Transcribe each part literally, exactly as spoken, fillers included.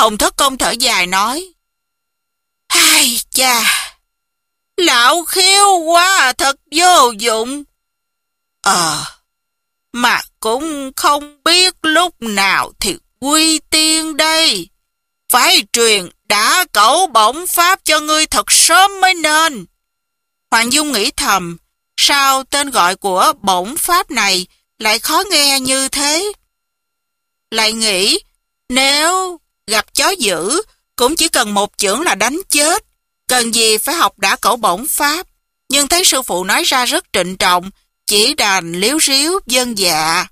Hồng Thất Công thở dài nói, ai cha, lão khiêu quá thật vô dụng. Ờ, mà cũng không biết lúc nào thì quy tiên đây. Phải truyền đã cẩu bổng pháp cho ngươi thật sớm mới nên. Hoàng Dung nghĩ thầm, sao tên gọi của bổng pháp này lại khó nghe như thế? Lại nghĩ, nếu gặp chó dữ, cũng chỉ cần một chưởng là đánh chết, cần gì phải học đã cẩu bổng pháp. Nhưng thấy sư phụ nói ra rất trịnh trọng, chỉ đành liếu riếu vâng dạ.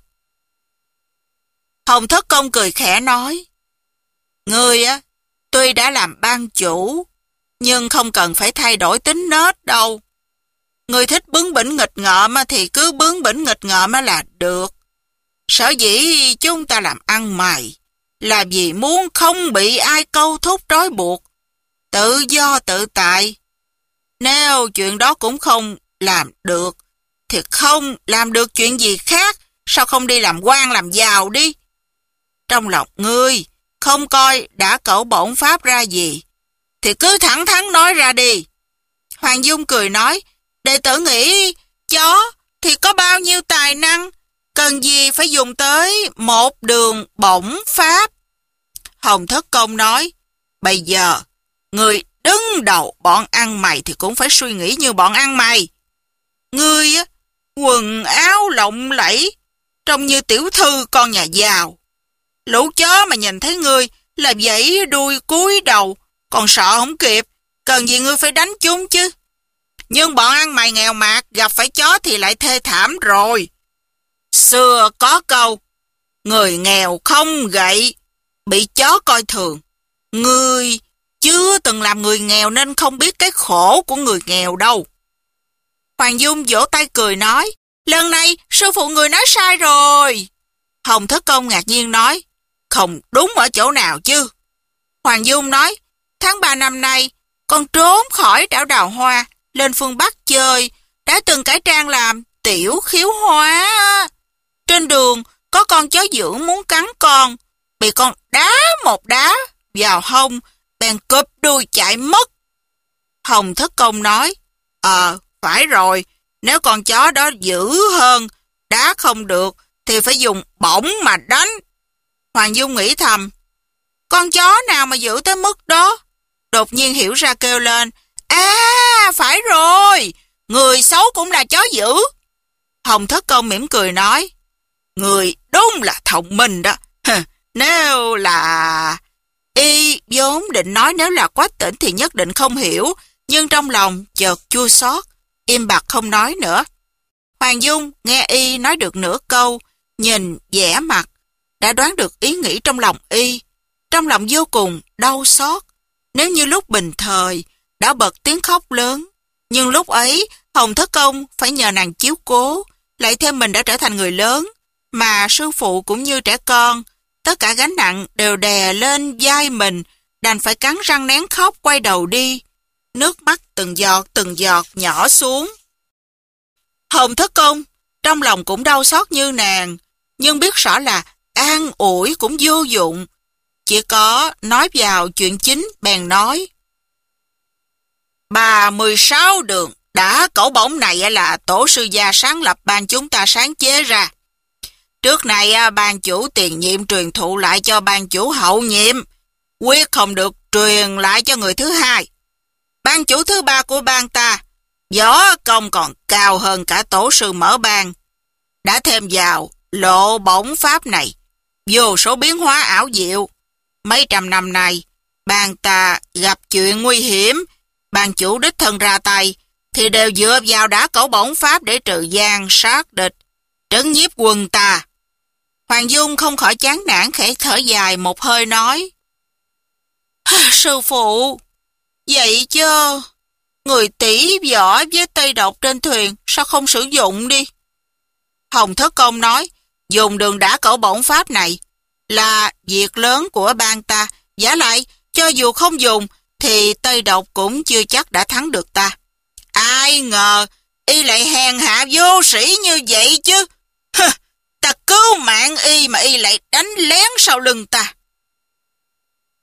Hồng Thất Công cười khẽ nói, ngươi á, tuy đã làm ban chủ, nhưng không cần phải thay đổi tính nết đâu. Ngươi thích bướng bỉnh nghịch ngợm thì cứ bướng bỉnh nghịch ngợm là được. Sở dĩ chúng ta làm ăn mày là vì muốn không bị ai câu thúc trói buộc, tự do tự tại. Nếu chuyện đó cũng không làm được, thì không làm được chuyện gì khác, sao không đi làm quan làm giàu đi? Trong lòng ngươi không coi đã cẩu bổng pháp ra gì, thì cứ thẳng thắn nói ra đi. Hoàng Dung cười nói, đệ tử nghĩ chó thì có bao nhiêu tài năng, cần gì phải dùng tới một đường bổng pháp. Hồng Thất Công nói, bây giờ người đứng đầu bọn ăn mày thì cũng phải suy nghĩ như bọn ăn mày. Ngươi á, quần áo lộng lẫy, trông như tiểu thư con nhà giàu. Lũ chó mà nhìn thấy ngươi là vẫy đuôi cúi đầu, còn sợ không kịp, cần gì ngươi phải đánh chúng chứ. Nhưng bọn ăn mày nghèo mạt gặp phải chó thì lại thê thảm rồi. Xưa có câu, người nghèo không gậy, bị chó coi thường. Ngươi chưa từng làm người nghèo nên không biết cái khổ của người nghèo đâu. Hoàng Dung vỗ tay cười nói, lần này sư phụ người nói sai rồi. Hồng Thất Công ngạc nhiên nói, không đúng ở chỗ nào chứ? Hoàng Dung nói, tháng ba năm nay, con trốn khỏi đảo Đào Hoa, lên phương Bắc chơi, đã từng cải trang làm tiểu khiếu hóa. Trên đường, có con chó dữ muốn cắn con, bị con đá một đá vào hông, bèn cụp đuôi chạy mất. Hồng Thất Công nói, ờ, phải rồi, nếu con chó đó dữ hơn, đá không được, thì phải dùng bổng mà đánh. Hoàng Dung nghĩ thầm, con chó nào mà dữ tới mức đó? Đột nhiên hiểu ra kêu lên, à, phải rồi, người xấu cũng là chó dữ. Hồng Thất Công mỉm cười nói, người đúng là thông minh đó. Nếu là... Y vốn định nói nếu là Quách Tỉnh thì nhất định không hiểu, nhưng trong lòng chợt chua xót, im bặt không nói nữa. Hoàng Dung nghe Y nói được nửa câu, nhìn vẻ mặt, đã đoán được ý nghĩ trong lòng Y. Trong lòng vô cùng đau xót. Nếu như lúc bình thời đã bật tiếng khóc lớn, nhưng lúc ấy Hồng Thất Công phải nhờ nàng chiếu cố, lại thêm mình đã trở thành người lớn, mà sư phụ cũng như trẻ con, tất cả gánh nặng đều đè lên vai mình, đành phải cắn răng nén khóc quay đầu đi. Nước mắt từng giọt từng giọt nhỏ xuống. Hồng Thất Công trong lòng cũng đau xót như nàng, nhưng biết rõ là an ủi cũng vô dụng, chỉ có nói vào chuyện chính bèn nói, ba mươi sáu đường đã cẩu bổng này là tổ sư gia sáng lập ban chúng ta sáng chế ra. Trước này ban chủ tiền nhiệm truyền thụ lại cho ban chủ hậu nhiệm, quyết không được truyền lại cho người thứ hai. Ban chủ thứ ba của ban ta, võ công còn cao hơn cả tổ sư mở ban, đã thêm vào lộ bổng pháp này vô số biến hóa ảo diệu. Mấy trăm năm nay, ban ta gặp chuyện nguy hiểm, ban chủ đích thân ra tay, thì đều dựa vào đã cẩu bổng pháp để trừ gian sát địch, trấn nhiếp quân ta. Hoàng Dung không khỏi chán nản khẽ thở dài một hơi nói, sư phụ, vậy chứ, người tỷ võ với tây độc trên thuyền, sao không sử dụng đi? Hồng Thất Công nói, dùng đường đã cẩu bổng pháp này là việc lớn của ban ta, giả lại, cho dù không dùng, thì tây độc cũng chưa chắc đã thắng được ta. Ai ngờ, y lại hèn hạ vô sĩ như vậy chứ. Hừ, ta cứu mạng y mà y lại đánh lén sau lưng ta.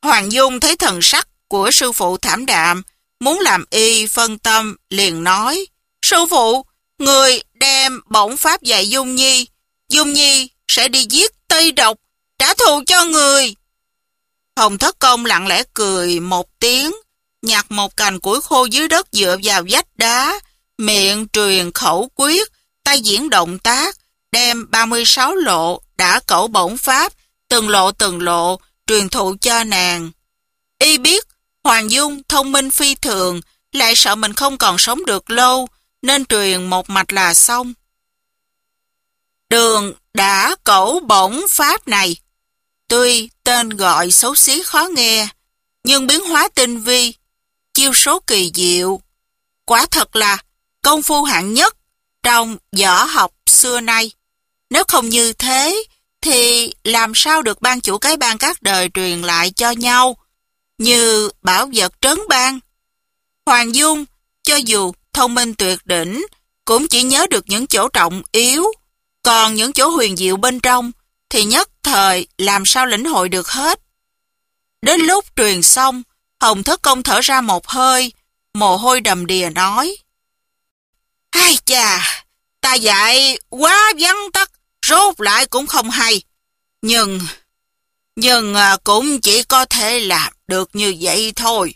Hoàng Dung thấy thần sắc của sư phụ thảm đạm, muốn làm y phân tâm, liền nói, sư phụ, người đem bổn pháp dạy Dung Nhi, Dung Nhi sẽ đi giết Tây Độc, trả thù cho người. Hồng Thất Công lặng lẽ cười một tiếng, nhặt một cành củi khô dưới đất dựa vào vách đá, miệng truyền khẩu quyết, tay diễn động tác, đem ba mươi sáu lộ đã cẩu bổn pháp, từng lộ từng lộ, truyền thụ cho nàng. Y biết, Hoàng Dung thông minh phi thường, lại sợ mình không còn sống được lâu, nên truyền một mạch là xong. Đường đã cẩu bổn pháp này, tuy tên gọi xấu xí khó nghe, nhưng biến hóa tinh vi, chiêu số kỳ diệu. Quả thật là công phu hạng nhất trong võ học xưa nay. Nếu không như thế, thì làm sao được ban chủ cái bang các đời truyền lại cho nhau, như bảo vật trấn bang. Hoàng Dung, cho dù thông minh tuyệt đỉnh, cũng chỉ nhớ được những chỗ trọng yếu, còn những chỗ huyền diệu bên trong, thì nhất thời làm sao lĩnh hội được hết. Đến lúc truyền xong, Hồng Thất Công thở ra một hơi, mồ hôi đầm đìa nói, ai chà, ta dạy quá vắn tắt, rốt lại cũng không hay. Nhưng, nhưng cũng chỉ có thể làm được như vậy thôi.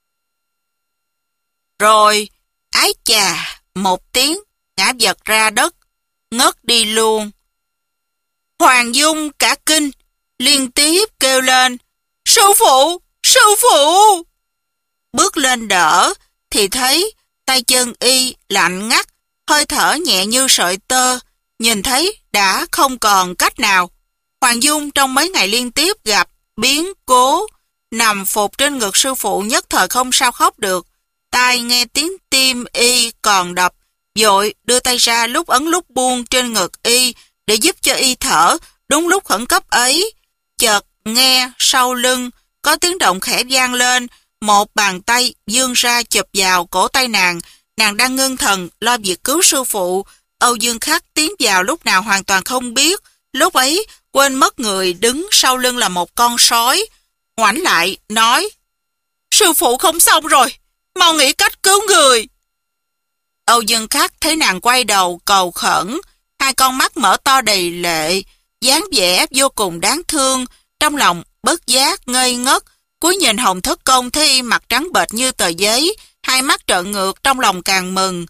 Rồi, ái chà, một tiếng, ngã vật ra đất, ngất đi luôn. Hoàng Dung cả kinh, liên tiếp kêu lên, sư phụ, sư phụ. Bước lên đỡ, thì thấy tay chân y lạnh ngắt, hơi thở nhẹ như sợi tơ, nhìn thấy đã không còn cách nào. Hoàng Dung trong mấy ngày liên tiếp gặp biến cố, nằm phục trên ngực sư phụ nhất thời không sao khóc được. Tai nghe tiếng tim y còn đập, vội đưa tay ra lúc ấn lúc buông trên ngực y để giúp cho y thở. Đúng lúc khẩn cấp ấy, chợt nghe sau lưng có tiếng động khẽ vang lên, một bàn tay vươn ra chụp vào cổ tay nàng. Nàng đang ngưng thần lo việc cứu sư phụ. Âu Dương Khắc tiến vào lúc nào hoàn toàn không biết. Lúc ấy quên mất người đứng sau lưng là một con sói. Ngoảnh lại nói, sư phụ không xong rồi, mau nghĩ cách cứu người. Âu Dương Khắc thấy nàng quay đầu cầu khẩn, hai con mắt mở to đầy lệ, dáng vẻ vô cùng đáng thương, trong lòng bất giác ngây ngất. Cúi nhìn Hồng Thất Công thấy y mặt trắng bệch như tờ giấy, hai mắt trợn ngược, trong lòng càng mừng.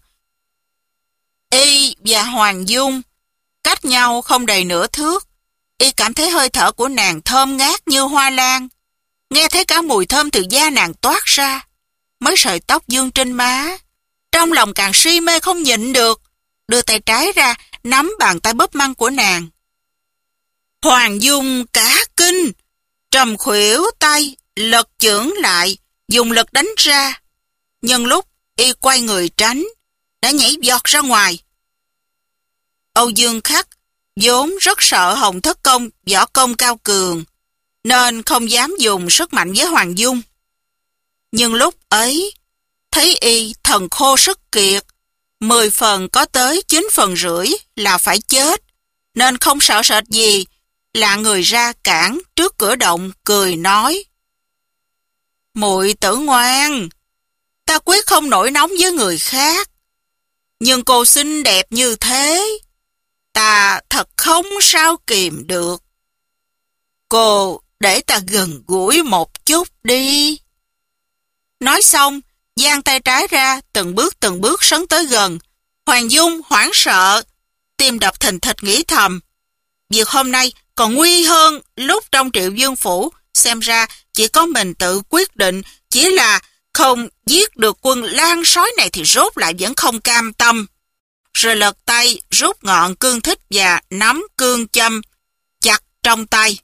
Y và Hoàng Dung cách nhau không đầy nửa thước. Y cảm thấy hơi thở của nàng thơm ngát như hoa lan, nghe thấy cả mùi thơm từ da nàng toát ra, mấy sợi tóc dương trên má. Trong lòng càng si mê không nhịn được, đưa tay trái ra nắm bàn tay bóp măng của nàng. Hoàng Dung cả kinh, trầm khuỷu tay lật chưởng lại, dùng lực đánh ra. Nhân lúc y quay người tránh, đã nhảy giọt ra ngoài. Âu Dương Khắc vốn rất sợ Hồng Thất Công võ công cao cường, nên không dám dùng sức mạnh với Hoàng Dung. Nhưng lúc ấy, thấy y thần khô sức kiệt, mười phần có tới chín phần rưỡi là phải chết, nên không sợ sệt gì, lạ người ra cản trước cửa động, cười nói, muội tử ngoan, ta quyết không nổi nóng với người khác, nhưng cô xinh đẹp như thế, ta thật không sao kìm được. Cô để ta gần gũi một chút đi. Nói xong, giang tay trái ra, từng bước từng bước sấn tới gần. Hoàng Dung hoảng sợ, tim đập thình thịch nghĩ thầm, việc hôm nay còn nguy hơn lúc trong Triệu Dương Phủ, xem ra chỉ có mình tự quyết định, chỉ là không giết được quân lang sói này thì rốt lại vẫn không cam tâm. Rồi lật tay rút ngọn cương thích và nắm cương châm chặt trong tay.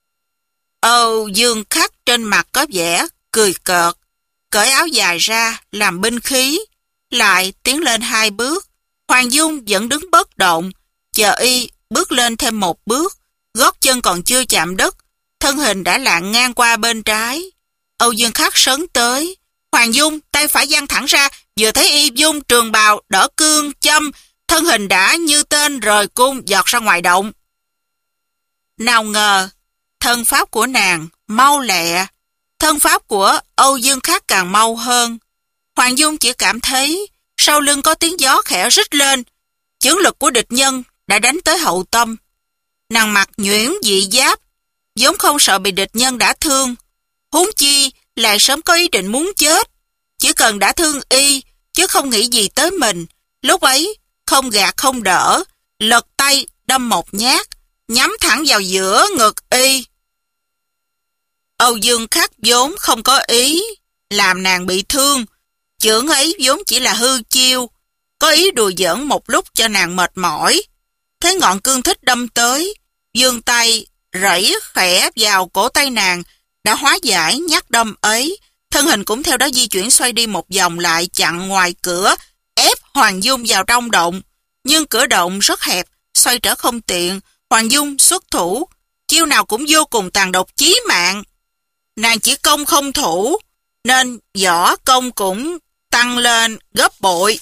Âu Dương Khắc trên mặt có vẻ cười cợt, cởi áo dài ra làm binh khí, lại tiến lên hai bước. Hoàng Dung vẫn đứng bất động, chờ y bước lên thêm một bước, gót chân còn chưa chạm đất, thân hình đã lạng ngang qua bên trái. Âu Dương Khắc sấn tới, Hoàng Dung tay phải giang thẳng ra, vừa thấy y dung trường bào đỡ cương châm, thân hình đã như tên rời cung giọt ra ngoài động. Nào ngờ, thân pháp của nàng mau lẹ, Thân pháp của Âu Dương Khắc càng mau hơn. Hoàng Dung chỉ cảm thấy sau lưng có tiếng gió khẽ rít lên. Chưởng lực của địch nhân đã đánh tới hậu tâm. Nàng mặc nhuyễn dị giáp, vốn không sợ bị địch nhân đả thương. Huống chi lại sớm có ý định muốn chết. Chỉ cần đả thương y, chứ không nghĩ gì tới mình. Lúc ấy, không gạt không đỡ, lật tay đâm một nhát, nhắm thẳng vào giữa ngực y. Âu Dương Khắc vốn không có ý làm nàng bị thương. Chưởng ấy vốn chỉ là hư chiêu, có ý đùa giỡn một lúc cho nàng mệt mỏi. Thế ngọn cương thích đâm tới, giương tay rẫy khẽ vào cổ tay nàng, đã hóa giải nhát đâm ấy. Thân hình cũng theo đó di chuyển xoay đi một vòng lại chặn ngoài cửa, ép Hoàng Dung vào trong động. Nhưng cửa động rất hẹp, xoay trở không tiện. Hoàng Dung xuất thủ, chiêu nào cũng vô cùng tàn độc chí mạng. Nàng chỉ công không thủ, nên võ công cũng tăng lên gấp bội.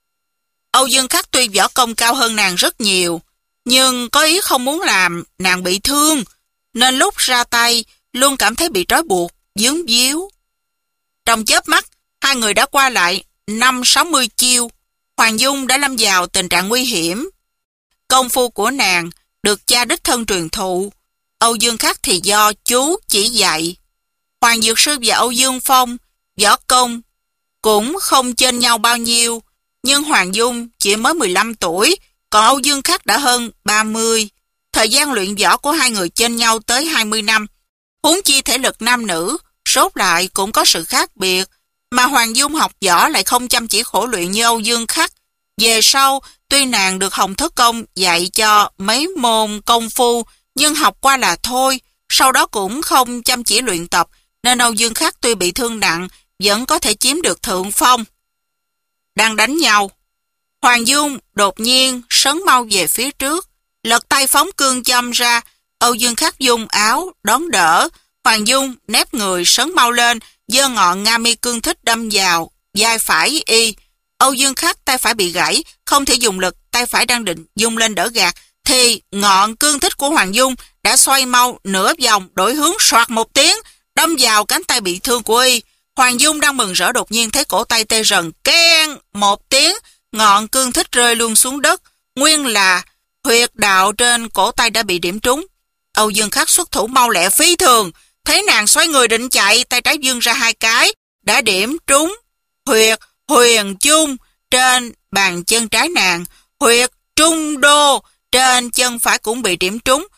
Âu Dương Khắc tuy võ công cao hơn nàng rất nhiều, nhưng có ý không muốn làm nàng bị thương, nên lúc ra tay luôn cảm thấy bị trói buộc, vướng víu. Trong chớp mắt, hai người đã qua lại năm sáu mươi chiêu. Hoàng Dung đã lâm vào tình trạng nguy hiểm. Công phu của nàng được cha đích thân truyền thụ, Âu Dương Khắc thì do chú chỉ dạy. Hoàng Dược Sư và Âu Dương Phong võ công cũng không chênh nhau bao nhiêu, nhưng Hoàng Dung chỉ mới mười lăm tuổi, còn Âu Dương Khắc đã hơn ba mươi. Thời gian luyện võ của hai người chênh nhau tới hai mươi năm. Huống chi thể lực nam nữ, sốt lại cũng có sự khác biệt, mà Hoàng Dung học võ lại không chăm chỉ khổ luyện như Âu Dương Khắc. Về sau, tuy nàng được Hồng Thất Công dạy cho mấy môn công phu, nhưng học qua là thôi, sau đó cũng không chăm chỉ luyện tập, nên Âu Dương Khắc tuy bị thương nặng, vẫn có thể chiếm được thượng phong. Đang đánh nhau, Hoàng Dung đột nhiên sấn mau về phía trước, lật tay phóng cương châm ra. Âu Dương Khắc dung áo đón đỡ. Hoàng Dung nép người sấn mau lên, giơ ngọn Nga mi cương thích đâm vào vai phải y. Âu Dương Khắc tay phải bị gãy, không thể dùng lực, tay phải đang định dung lên đỡ gạt, thì ngọn cương thích của Hoàng Dung đã xoay mau nửa vòng, đổi hướng soạt một tiếng, đâm vào cánh tay bị thương của y. Hoàng Dung đang mừng rỡ đột nhiên thấy cổ tay tê rần, keng một tiếng, ngọn cương thích rơi luôn xuống đất. Nguyên là huyệt đạo trên cổ tay đã bị điểm trúng. Âu Dương Khắc xuất thủ mau lẹ phi thường, thấy nàng xoay người định chạy, tay trái vươn ra hai cái, đã điểm trúng huyệt huyền chung trên bàn chân trái nàng, huyệt trung đô trên chân phải cũng bị điểm trúng.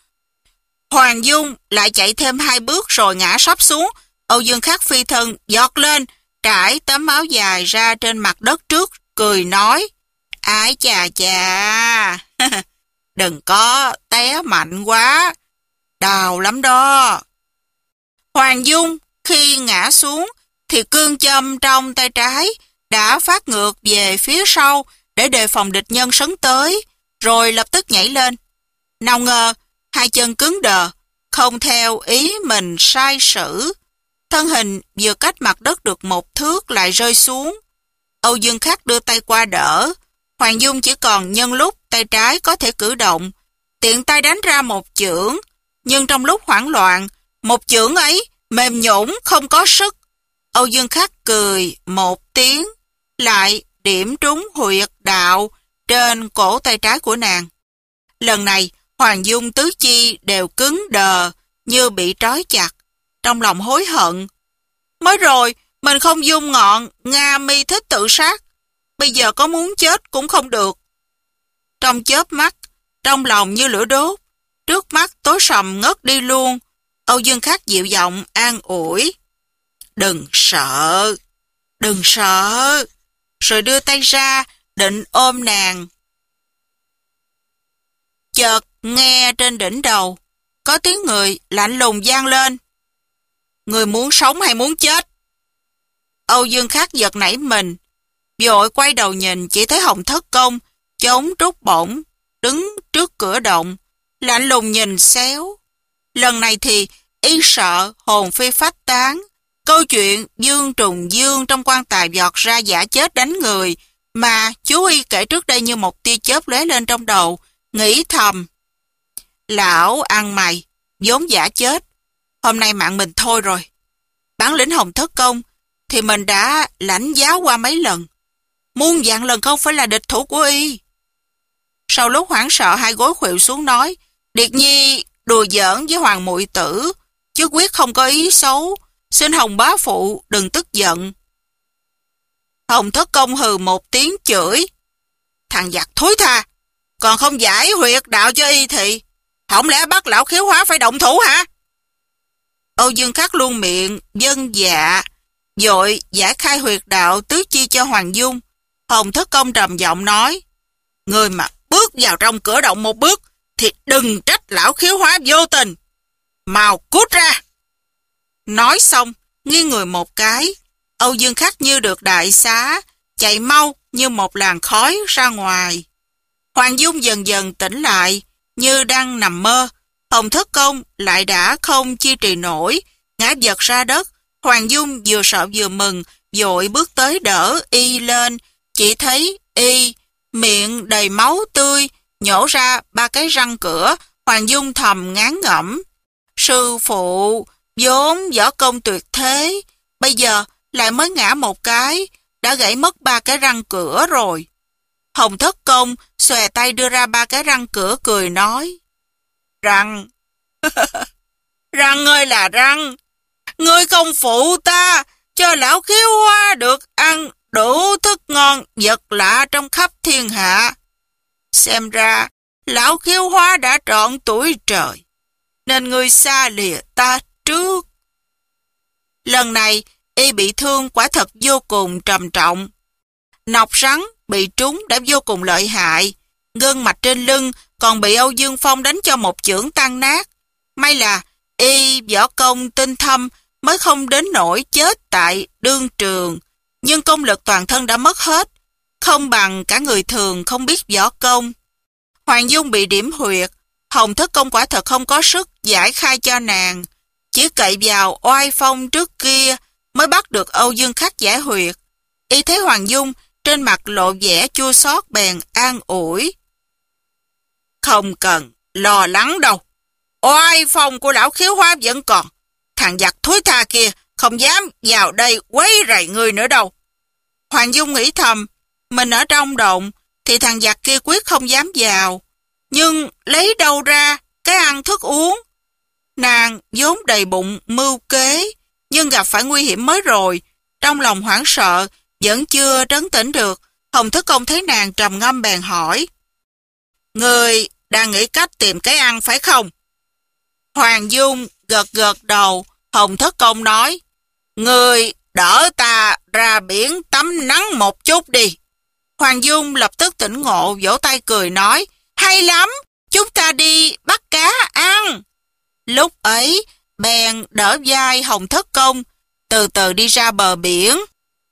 Hoàng Dung lại chạy thêm hai bước rồi ngã sấp xuống. Âu Dương Khắc phi thân giọt lên, trải tấm áo dài ra trên mặt đất trước, cười nói: "Ái chà chà, đừng có té mạnh quá, đau lắm đó." Hoàng Dung khi ngã xuống thì cương châm trong tay trái đã phát ngược về phía sau để đề phòng địch nhân sấn tới, rồi lập tức nhảy lên. Nào ngờ hai chân cứng đờ, không theo ý mình sai sử. Thân hình vừa cách mặt đất được một thước lại rơi xuống. Âu Dương Khắc đưa tay qua đỡ. Hoàng Dung chỉ còn nhân lúc tay trái có thể cử động, tiện tay đánh ra một chưởng. Nhưng trong lúc hoảng loạn, một chưởng ấy mềm nhũn không có sức. Âu Dương Khắc cười một tiếng, lại điểm trúng huyệt đạo trên cổ tay trái của nàng. Lần này, Hoàng Dung tứ chi đều cứng đờ như bị trói chặt. Trong lòng hối hận, mới rồi mình không dung ngọn Nga mi thích tự sát, bây giờ có muốn chết cũng không được. Trong chớp mắt, trong lòng như lửa đốt, trước mắt tối sầm ngất đi luôn. Âu Dương Khắc dịu giọng an ủi: "Đừng sợ, đừng sợ." Rồi đưa tay ra định ôm nàng. Chợt nghe trên đỉnh đầu có tiếng người lạnh lùng vang lên: "Người muốn sống hay muốn chết?" Âu Dương Khắc giật nảy mình, vội quay đầu nhìn, chỉ thấy Hồng Thất Công chống trúc bổng đứng trước cửa động, lạnh lùng nhìn xéo. Lần này thì y sợ hồn phi phách tán. Câu chuyện Dương Trùng Dương trong quan tài vọt ra giả chết đánh người mà chú y kể trước đây như một tia chớp lóe lên trong đầu, nghĩ thầm: "Lão ăn mày, vốn giả chết, hôm nay mạng mình thôi rồi." bản lĩnh Hồng Thất Công thì mình đã lãnh giáo qua mấy lần. Muôn vạn lần không phải là địch thủ của y. Sau lúc hoảng sợ hai gối khuỵu xuống nói, Điệt Nhi đùa giỡn với Hoàng muội tử, chứ quyết không có ý xấu, xin Hồng bá phụ đừng tức giận. Hồng Thất Công hừ một tiếng chửi, thằng giặc thối tha, còn không giải huyệt đạo cho y thì, không lẽ bắt lão khiếu hóa phải động thủ hả? Âu Dương Khắc luôn miệng, dân dạ, vội giải khai huyệt đạo tứ chi cho Hoàng Dung. Hồng Thất Công trầm giọng nói, người mà bước vào trong cửa động một bước, thì đừng trách lão khiếu hóa vô tình. Mau cút ra. Nói xong, nghiêng người một cái, Âu Dương Khắc như được đại xá, chạy mau như một làn khói ra ngoài. Hoàng Dung dần dần tỉnh lại, như đang nằm mơ. Hồng Thất Công lại đã không chi trì nổi, ngã vật ra đất. Hoàng Dung vừa sợ vừa mừng, vội bước tới đỡ y lên, chỉ thấy y miệng đầy máu tươi, nhổ ra ba cái răng cửa. Hoàng Dung thầm ngán ngẩm, sư phụ vốn võ công tuyệt thế, bây giờ lại mới ngã một cái, đã gãy mất ba cái răng cửa rồi. Hồng Thất Công xòe tay đưa ra ba cái răng cửa cười nói, răng, răng ơi là răng, ngươi không phụ ta, cho lão khiếu hóa được ăn đủ thức ngon vật lạ trong khắp thiên hạ. Xem ra, lão khiếu hóa đã trọn tuổi trời, nên ngươi xa lìa ta trước. Lần này, y bị thương quả thật vô cùng trầm trọng. Nọc rắn bị trúng đã vô cùng lợi hại, gân mạch trên lưng còn bị Âu Dương Phong đánh cho một chưởng tan nát. May là y võ công tinh thâm mới không đến nỗi chết tại đương trường, nhưng công lực toàn thân đã mất hết, không bằng cả người thường không biết võ công. Hoàng Dung bị điểm huyệt, Hồng Thất Công quả thật không có sức giải khai cho nàng, chỉ cậy vào oai phong trước kia mới bắt được Âu Dương Khắc giải huyệt. Y thấy Hoàng Dung trên mặt lộ vẻ chua xót bèn an ủi, không cần lo lắng đâu, oai phong của lão khiếu hóa vẫn còn, thằng giặc thối tha kia không dám vào đây quấy rầy ngươi nữa đâu. Hoàng Dung nghĩ thầm, mình ở trong động thì thằng giặc kia quyết không dám vào, nhưng lấy đâu ra cái ăn thức uống. Nàng vốn đầy bụng mưu kế, nhưng gặp phải nguy hiểm mới rồi, trong lòng hoảng sợ, vẫn chưa trấn tĩnh được. Hồng Thất Công thấy nàng trầm ngâm bèn hỏi, người đang nghĩ cách tìm cái ăn phải không? Hoàng Dung gật gật đầu. Hồng Thất Công nói, người đỡ ta ra biển tắm nắng một chút đi. Hoàng Dung lập tức tỉnh ngộ, vỗ tay cười nói, hay lắm, chúng ta đi bắt cá ăn. Lúc ấy, bèn đỡ vai Hồng Thất Công, từ từ đi ra bờ biển.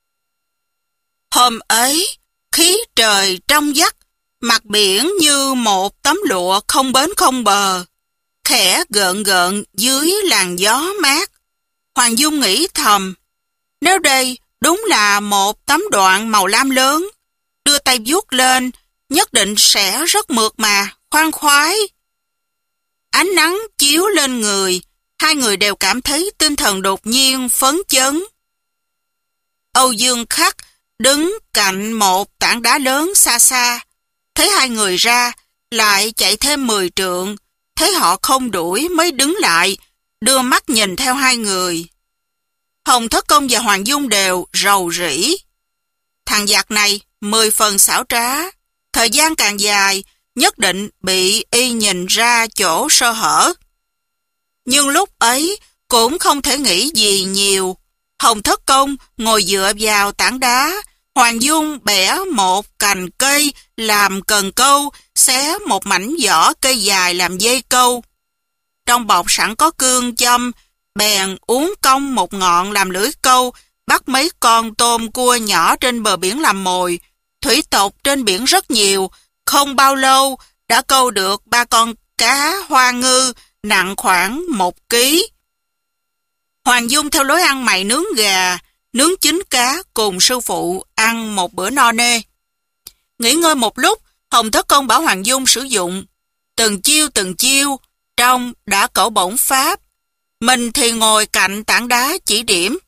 Hôm ấy, khí trời trong vắt, mặt biển như một tấm lụa không bến không bờ, khẽ gợn gợn dưới làn gió mát. Hoàng Dung nghĩ thầm, nếu đây đúng là một tấm đoạn màu lam lớn, đưa tay vuốt lên, nhất định sẽ rất mượt mà, khoan khoái. Ánh nắng chiếu lên người, hai người đều cảm thấy tinh thần đột nhiên phấn chấn. Âu Dương Khắc đứng cạnh một tảng đá lớn xa xa, thấy hai người ra, lại chạy thêm mười trượng, thấy họ không đuổi mới đứng lại, đưa mắt nhìn theo hai người. Hồng Thất Công và Hoàng Dung đều rầu rĩ. Thằng giặc này mười phần xảo trá, thời gian càng dài, nhất định bị y nhìn ra chỗ sơ hở. Nhưng lúc ấy cũng không thể nghĩ gì nhiều. Hồng Thất Công ngồi dựa vào tảng đá, Hoàng Dung bẻ một cành cây làm cần câu, xé một mảnh vỏ cây dài làm dây câu. Trong bọc sẵn có cương châm, bèn uốn cong một ngọn làm lưỡi câu, bắt mấy con tôm cua nhỏ trên bờ biển làm mồi. Thủy tộc trên biển rất nhiều, không bao lâu đã câu được ba con cá hoa ngư nặng khoảng một ký. Hoàng Dung theo lối ăn mày nướng gà, nướng chín cá cùng sư phụ ăn một bữa no nê. Nghỉ ngơi một lúc, Hồng Thất Công bảo Hoàng Dung sử dụng từng chiêu từng chiêu trong đã cẩu bổng pháp. Mình thì ngồi cạnh tảng đá chỉ điểm.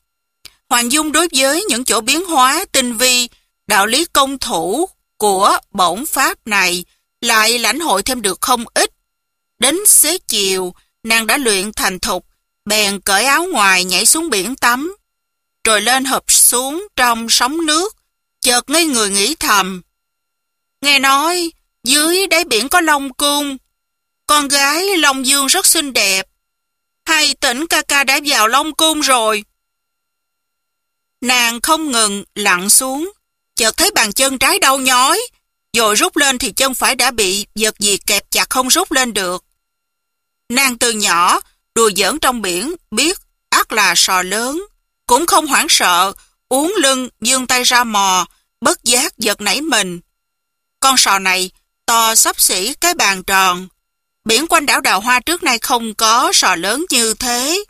Hoàng Dung đối với những chỗ biến hóa tinh vi, đạo lý công thủ của bổn pháp này lại lãnh hội thêm được không ít. Đến xế chiều, nàng đã luyện thành thục, bèn cởi áo ngoài nhảy xuống biển tắm, rồi lên hụp xuống trong sóng nước, chợt ngây người nghĩ thầm. Nghe nói, dưới đáy biển có Long Cung, con gái Long Dương rất xinh đẹp, hay tỉnh ca ca đã vào Long Cung rồi? Nàng không ngừng lặn xuống, chợt thấy bàn chân trái đau nhói, rồi rút lên thì chân phải đã bị vật gì kẹp chặt không rút lên được. Nàng từ nhỏ đùa giỡn trong biển, biết ắt là sò lớn, cũng không hoảng sợ, uốn lưng vươn tay ra mò, bất giác giật nảy mình. Con sò này to xấp xỉ cái bàn tròn. Biển quanh đảo Đào Hoa trước nay không có sò lớn như thế.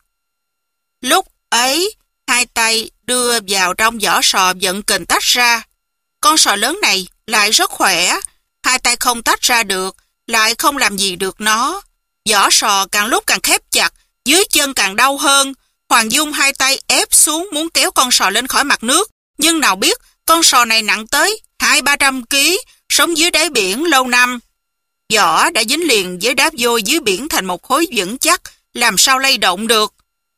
Lúc ấy, hai tay đưa vào trong vỏ sò vận kình tách ra. Con sò lớn này lại rất khỏe, hai tay không tách ra được, lại không làm gì được nó. Vỏ sò càng lúc càng khép chặt, dưới chân càng đau hơn. Hoàng Dung hai tay ép xuống muốn kéo con sò lên khỏi mặt nước, nhưng nào biết con sò này nặng tới hai ba trăm ký, sống dưới đáy biển lâu năm. Vỏ đã dính liền với đá vôi dưới biển thành một khối vững chắc, làm sao lay động được.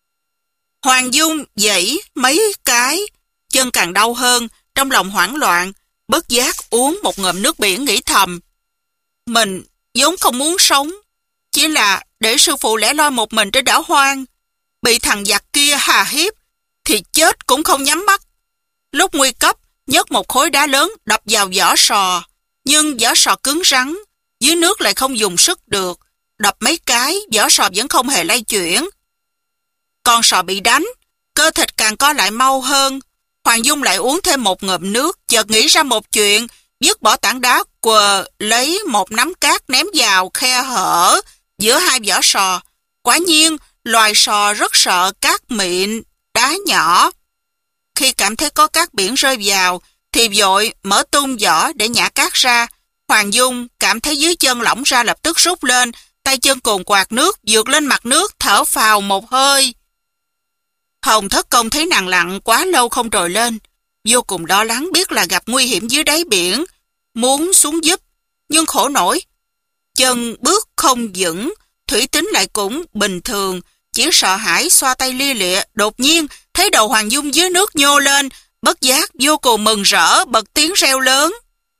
Hoàng Dung giãy mấy cái, chân càng đau hơn, trong lòng hoảng loạn, bất giác uống một ngụm nước biển nghĩ thầm. Mình vốn không muốn sống, chỉ là để sư phụ lẻ loi một mình trên đảo hoang, bị thằng giặc kia hà hiếp, thì chết cũng không nhắm mắt. Lúc nguy cấp, nhấc một khối đá lớn đập vào vỏ sò, nhưng vỏ sò cứng rắn, dưới nước lại không dùng sức được, đập mấy cái, vỏ sò vẫn không hề lay chuyển. Con sò bị đánh, cơ thịt càng co lại mau hơn. Hoàng Dung lại uống thêm một ngụm nước, chợt nghĩ ra một chuyện, dứt bỏ tảng đá quờ lấy một nắm cát ném vào khe hở giữa hai vỏ sò. Quả nhiên, loài sò rất sợ cát mịn, đá nhỏ. Khi cảm thấy có cát biển rơi vào, thì vội mở tung vỏ để nhả cát ra. Hoàng Dung cảm thấy dưới chân lỏng ra lập tức rút lên, tay chân cồn quạt nước, vượt lên mặt nước, thở phào một hơi. Hồng Thất Công thấy nàng lặn quá lâu không trồi lên, vô cùng lo lắng biết là gặp nguy hiểm dưới đáy biển, muốn xuống giúp, nhưng khổ nổi. Chân bước không vững, thủy tính lại cũng bình thường, chỉ sợ hãi xoa tay lia lịa, đột nhiên thấy đầu Hoàng Dung dưới nước nhô lên, bất giác vô cùng mừng rỡ, bật tiếng reo lớn.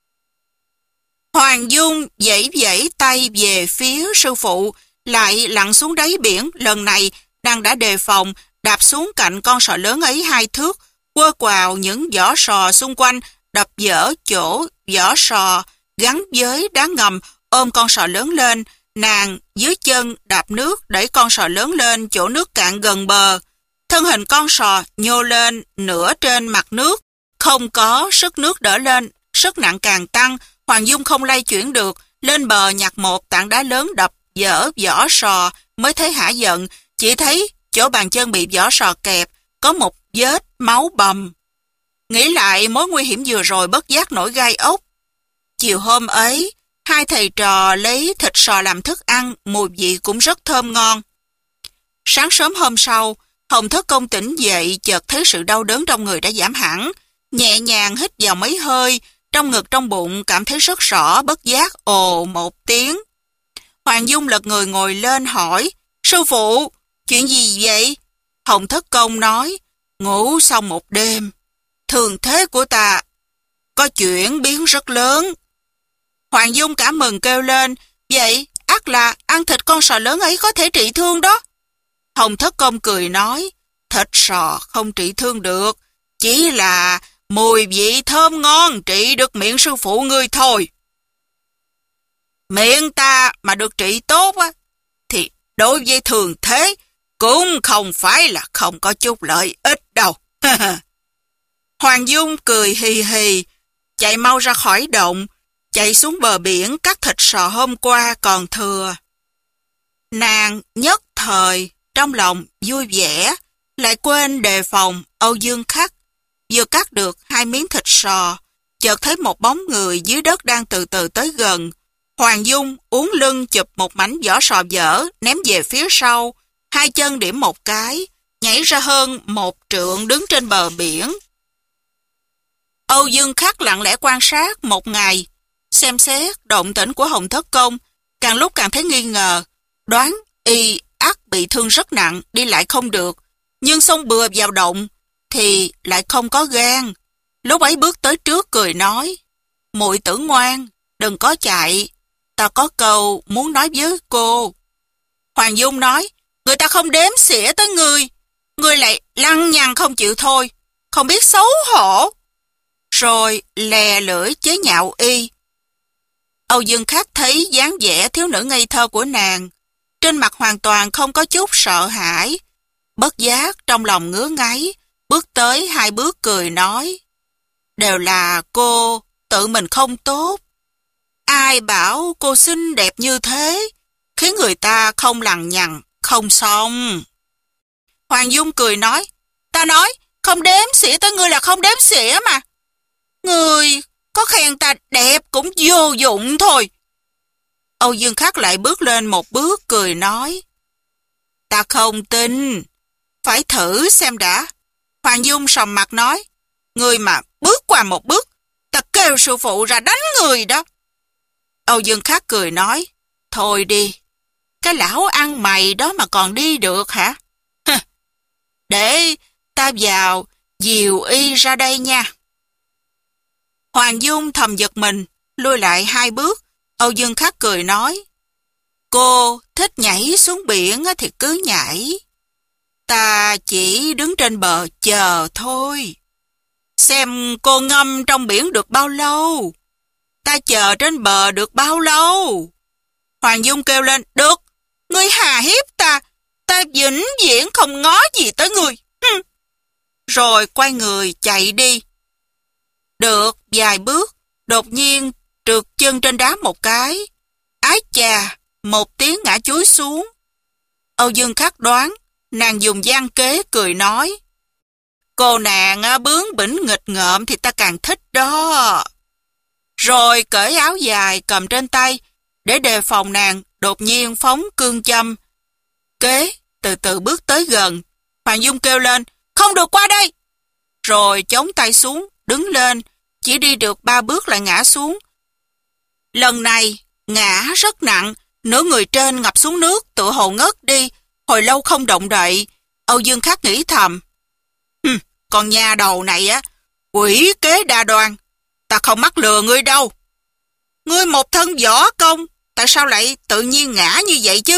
Hoàng Dung vẫy vẫy tay về phía sư phụ, lại lặn xuống đáy biển, lần này nàng đã đề phòng, đạp xuống cạnh con sò lớn ấy hai thước, quơ quào những vỏ sò xung quanh, đập dở chỗ vỏ sò, gắn với đá ngầm, ôm con sò lớn lên. Nàng dưới chân đạp nước, đẩy con sò lớn lên chỗ nước cạn gần bờ. Thân hình con sò nhô lên nửa trên mặt nước, không có sức nước đỡ lên, sức nặng càng tăng. Hoàng Dung không lay chuyển được, lên bờ nhặt một tảng đá lớn đập dở vỏ sò, mới thấy hả giận, chỉ thấy chỗ bàn chân bị vỏ sò kẹp, có một vết máu bầm. Nghĩ lại mối nguy hiểm vừa rồi bất giác nổi gai ốc. Chiều hôm ấy, hai thầy trò lấy thịt sò làm thức ăn, mùi vị cũng rất thơm ngon. Sáng sớm hôm sau, Hồng Thất Công tỉnh dậy, chợt thấy sự đau đớn trong người đã giảm hẳn, nhẹ nhàng hít vào mấy hơi, trong ngực trong bụng cảm thấy rất rõ, bất giác ồ một tiếng. Hoàng Dung lật người ngồi lên hỏi, sư phụ, chuyện gì vậy? Hồng Thất Công nói, ngủ xong một đêm, thường thế của ta có chuyển biến rất lớn. Hoàng Dung cảm mừng kêu lên, vậy ắt là ăn thịt con sò lớn ấy có thể trị thương đó. Hồng Thất Công cười nói, thịt sò không trị thương được, chỉ là mùi vị thơm ngon trị được miệng sư phụ ngươi thôi. Miệng ta mà được trị tốt á, thì đối với thường thế cũng không phải là không có chút lợi ích đâu. Hoàng Dung cười hì hì, chạy mau ra khỏi động, chạy xuống bờ biển cắt thịt sò hôm qua còn thừa. Nàng nhất thời trong lòng vui vẻ, lại quên đề phòng Âu Dương Khắc. Vừa cắt được hai miếng thịt sò, chợt thấy một bóng người dưới đất đang từ từ tới gần. Hoàng Dung uốn lưng chụp một mảnh vỏ sò dở, ném về phía sau, hai chân điểm một cái, nhảy ra hơn một trượng đứng trên bờ biển. Âu Dương Khắc lặng lẽ quan sát một ngày, xem xét động tĩnh của Hồng Thất Công, càng lúc càng thấy nghi ngờ, đoán y ắt bị thương rất nặng, đi lại không được, nhưng xông bừa vào động thì lại không có gan. Lúc ấy bước tới trước cười nói, muội tử ngoan, đừng có chạy, ta có câu muốn nói với cô. Hoàng Dung nói, người ta không đếm xỉa tới ngươi, ngươi lại lăng nhăng không chịu thôi, không biết xấu hổ. Rồi lè lưỡi chế nhạo y. Âu Dương Khắc thấy dáng vẻ thiếu nữ ngây thơ của nàng, trên mặt hoàn toàn không có chút sợ hãi. Bất giác trong lòng ngứa ngáy, bước tới hai bước cười nói, đều là cô tự mình không tốt. Ai bảo cô xinh đẹp như thế, khiến người ta không lằng nhằng, không xong. Hoàng Dung cười nói, ta nói, không đếm xỉa tới ngươi là không đếm xỉa mà. Ngươi có khen ta đẹp cũng vô dụng thôi. Âu Dương Khắc lại bước lên một bước cười nói, ta không tin, phải thử xem đã. Hoàng Dung sầm mặt nói, ngươi mà bước qua một bước, ta kêu sư phụ ra đánh người đó. Âu Dương Khắc cười nói, thôi đi, cái lão ăn mày đó mà còn đi được hả? Để ta vào dìu y ra đây nha. Hoàng Dung thầm giật mình, lui lại hai bước. Âu Dương Khắc cười nói, cô thích nhảy xuống biển thì cứ nhảy, ta chỉ đứng trên bờ chờ thôi. Xem cô ngâm trong biển được bao lâu, ta chờ trên bờ được bao lâu. Hoàng Dung kêu lên, được, ngươi hà hiếp ta, ta vĩnh viễn không ngó gì tới ngươi. Hừm. Rồi quay người chạy đi. Được vài bước, đột nhiên trượt chân trên đá một cái. Ái chà, một tiếng ngã chúi xuống. Âu Dương Khắc đoán, nàng dùng gian kế cười nói, cô nàng bướng bỉnh nghịch ngợm thì ta càng thích đó. Rồi cởi áo dài cầm trên tay, để đề phòng nàng đột nhiên phóng cương châm. Kế từ từ bước tới gần. Hoàng Dung kêu lên, không được qua đây. Rồi chống tay xuống, đứng lên, chỉ đi được ba bước lại ngã xuống. Lần này, ngã rất nặng, nửa người trên ngập xuống nước, tựa hồ ngất đi, hồi lâu không động đậy. Âu Dương Khắc nghĩ thầm, Hừm, con nhà đầu này á, quỷ kế đa đoan, ta không mắc lừa ngươi đâu. Ngươi một thân võ công, tại sao lại tự nhiên ngã như vậy chứ?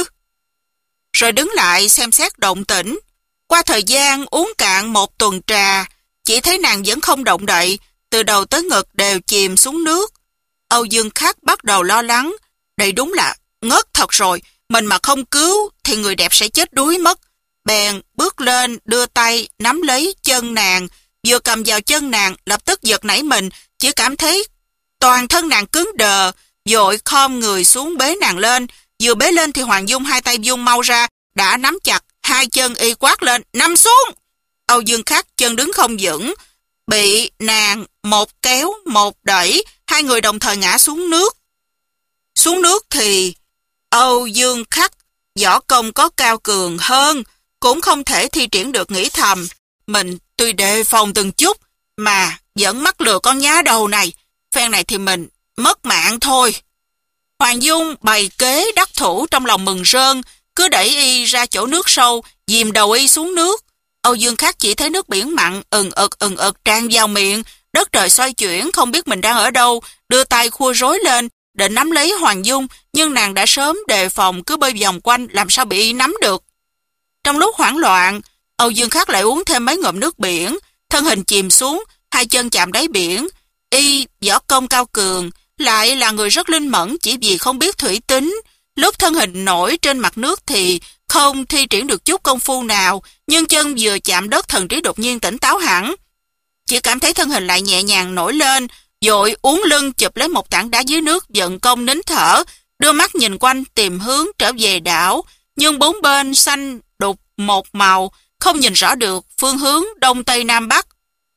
Rồi đứng lại xem xét động tĩnh. Qua thời gian uống cạn một tuần trà, chỉ thấy nàng vẫn không động đậy, từ đầu tới ngực đều chìm xuống nước. Âu Dương Khắc bắt đầu lo lắng, đây đúng là ngất thật rồi, mình mà không cứu thì người đẹp sẽ chết đuối mất. Bèn bước lên đưa tay nắm lấy chân nàng, vừa cầm vào chân nàng lập tức giật nảy mình, chỉ cảm thấy toàn thân nàng cứng đờ, vội khom người xuống bế nàng lên. Vừa bế lên thì Hoàng Dung hai tay vung mau ra, đã nắm chặt hai chân y quát lên, nằm xuống. Âu Dương Khắc chân đứng không vững, bị nàng một kéo một đẩy, hai người đồng thời ngã xuống nước. Xuống nước thì Âu Dương Khắc võ công có cao cường hơn, cũng không thể thi triển được, nghĩ thầm, mình tuy đề phòng từng chút mà vẫn mắc lừa con nhá đầu này, phen này thì mình mất mạng thôi. Hoàng Dung bày kế đắc thủ, trong lòng mừng rơn, cứ đẩy y ra chỗ nước sâu, dìm đầu y xuống nước. Âu Dương Khắc chỉ thấy nước biển mặn ừng ực ừng ực tràn vào miệng, đất trời xoay chuyển, không biết mình đang ở đâu, đưa tay khua rối lên định nắm lấy Hoàng Dung, nhưng nàng đã sớm đề phòng, cứ bơi vòng quanh, làm sao bị y nắm được. Trong lúc hoảng loạn, Âu Dương Khắc lại uống thêm mấy ngụm nước biển, thân hình chìm xuống, hai chân chạm đáy biển. Y võ công cao cường, lại là người rất linh mẫn, chỉ vì không biết thủy tính. Lúc thân hình nổi trên mặt nước thì không thi triển được chút công phu nào, nhưng chân vừa chạm đất thần trí đột nhiên tỉnh táo hẳn. Chỉ cảm thấy thân hình lại nhẹ nhàng nổi lên, vội uốn lưng chụp lấy một tảng đá dưới nước, vận công nín thở, đưa mắt nhìn quanh tìm hướng trở về đảo, nhưng bốn bên xanh đục một màu, không nhìn rõ được phương hướng đông tây nam bắc.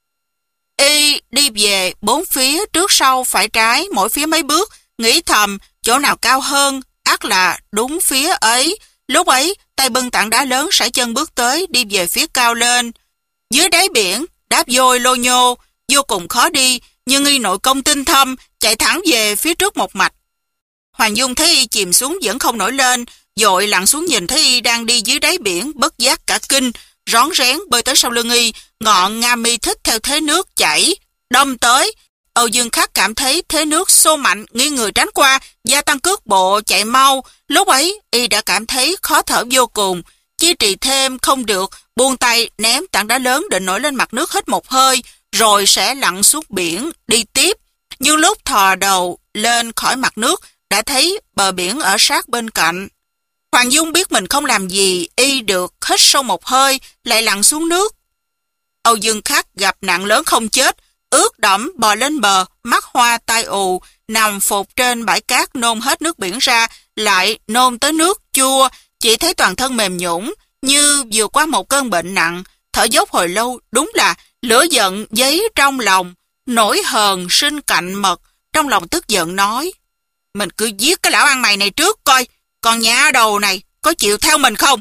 Y đi về bốn phía, trước sau phải trái, mỗi phía mấy bước, nghĩ thầm chỗ nào cao hơn ắt là đúng phía ấy, Lúc ấy, tay bưng tảng đá lớn sải chân bước tới, đi về phía cao lên. Dưới đáy biển, đáp vôi lô nhô, vô cùng khó đi, nhưng y nội công tinh thâm, chạy thẳng về phía trước một mạch. Hoàng Dung thấy y chìm xuống vẫn không nổi lên, dội lặn xuống nhìn thấy y đang đi dưới đáy biển, bất giác cả kinh, rón rén bơi tới sau lưng y, ngọn nga mi thích theo thế nước chảy, đâm tới. Âu Dương Khắc cảm thấy thế nước xô mạnh, nghiêng người tránh qua, gia tăng cước bộ chạy mau. Lúc ấy, y đã cảm thấy khó thở vô cùng, chi trì thêm không được, buông tay ném tảng đá lớn định nổi lên mặt nước hít một hơi, rồi sẽ lặn xuống biển đi tiếp. Nhưng lúc thò đầu lên khỏi mặt nước, đã thấy bờ biển ở sát bên cạnh. Hoàng Dung biết mình không làm gì, y được hít sâu một hơi, lại lặn xuống nước. Âu Dương Khắc gặp nạn lớn không chết, ướt đẫm bò lên bờ, mắt hoa tai ù, nằm phục trên bãi cát nôn hết nước biển ra, lại nôn tới nước chua, chỉ thấy toàn thân mềm nhũn như vừa qua một cơn bệnh nặng, thở dốc hồi lâu. Đúng là lửa giận dấy trong lòng, nỗi hờn sinh cạnh mật. Trong lòng tức giận nói: mình cứ giết cái lão ăn mày này trước coi, còn nhà đầu này có chịu theo mình không?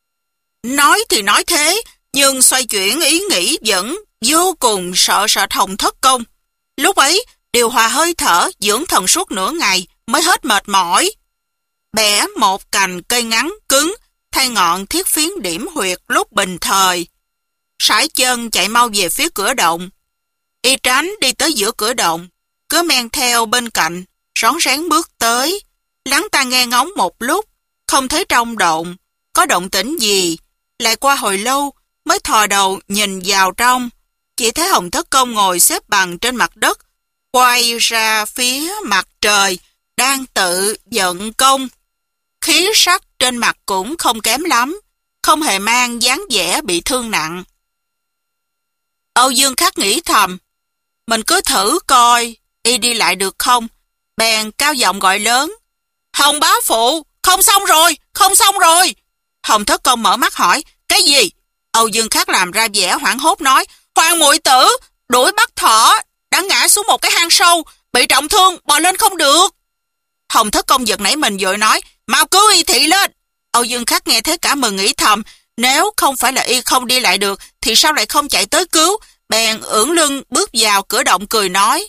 Nói thì nói thế, nhưng xoay chuyển ý nghĩ vẫn vô cùng sợ sợ Hồng Thất Công. Lúc ấy, điều hòa hơi thở, dưỡng thần suốt nửa ngày mới hết mệt mỏi. Bẻ một cành cây ngắn cứng, thay ngọn thiết phiến điểm huyệt lúc bình thời. Sải chân chạy mau về phía cửa động. Y tránh đi tới giữa cửa động, cứ men theo bên cạnh, rón rén bước tới, lắng tai nghe ngóng một lúc, không thấy trong động có động tĩnh gì. Lại qua hồi lâu mới thò đầu nhìn vào trong, chỉ thấy Hồng Thất Công ngồi xếp bằng trên mặt đất, quay ra phía mặt trời, đang tự vận công. Khí sắc trên mặt cũng không kém lắm, không hề mang dáng vẻ bị thương nặng. Âu Dương Khắc nghĩ thầm, mình cứ thử coi y đi lại được không. Bèn cao giọng gọi lớn: Hồng bá phụ, không xong rồi, không xong rồi. Hồng Thất Công mở mắt hỏi: cái gì? Âu Dương Khắc làm ra vẻ hoảng hốt nói: Hoàng muội tử đuổi bắt thỏ đã ngã xuống một cái hang sâu, bị trọng thương, bò lên không được. Hồng Thất Công giật nảy mình vội nói: mau cứu y thị lên. Âu Dương Khắc nghe thế cả mừng, nghĩ thầm, nếu không phải là y không đi lại được thì sao lại không chạy tới cứu. Bèn ưỡn lưng bước vào cửa động cười nói: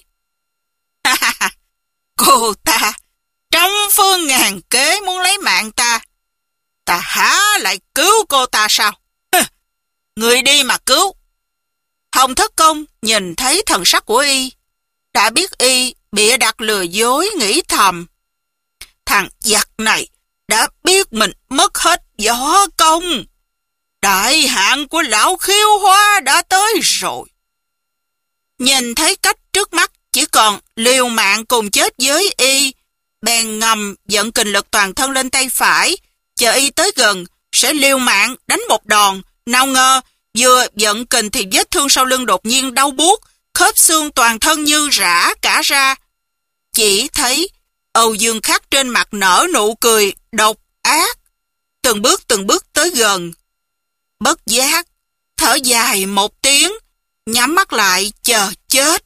cô ta trăm phương ngàn kế muốn lấy mạng ta, ta há lại cứu cô ta sao? Người đi mà cứu. Hồng Thất Công nhìn thấy thần sắc của y, đã biết y bịa đặt lừa dối, nghĩ thầm, thằng giặc này đã biết mình mất hết võ công, đại hạn của lão Khiêu Hoa đã tới rồi. Nhìn thấy cách trước mắt chỉ còn liều mạng cùng chết với y, bèn ngầm dẫn kình lực toàn thân lên tay phải, chờ y tới gần sẽ liều mạng đánh một đòn. Nào ngờ vừa vận kình thì vết thương sau lưng đột nhiên đau buốt, khớp xương toàn thân như rã cả ra. Chỉ thấy Âu Dương Khắc trên mặt nở nụ cười độc ác, từng bước từng bước tới gần. Bất giác thở dài một tiếng, nhắm mắt lại chờ chết.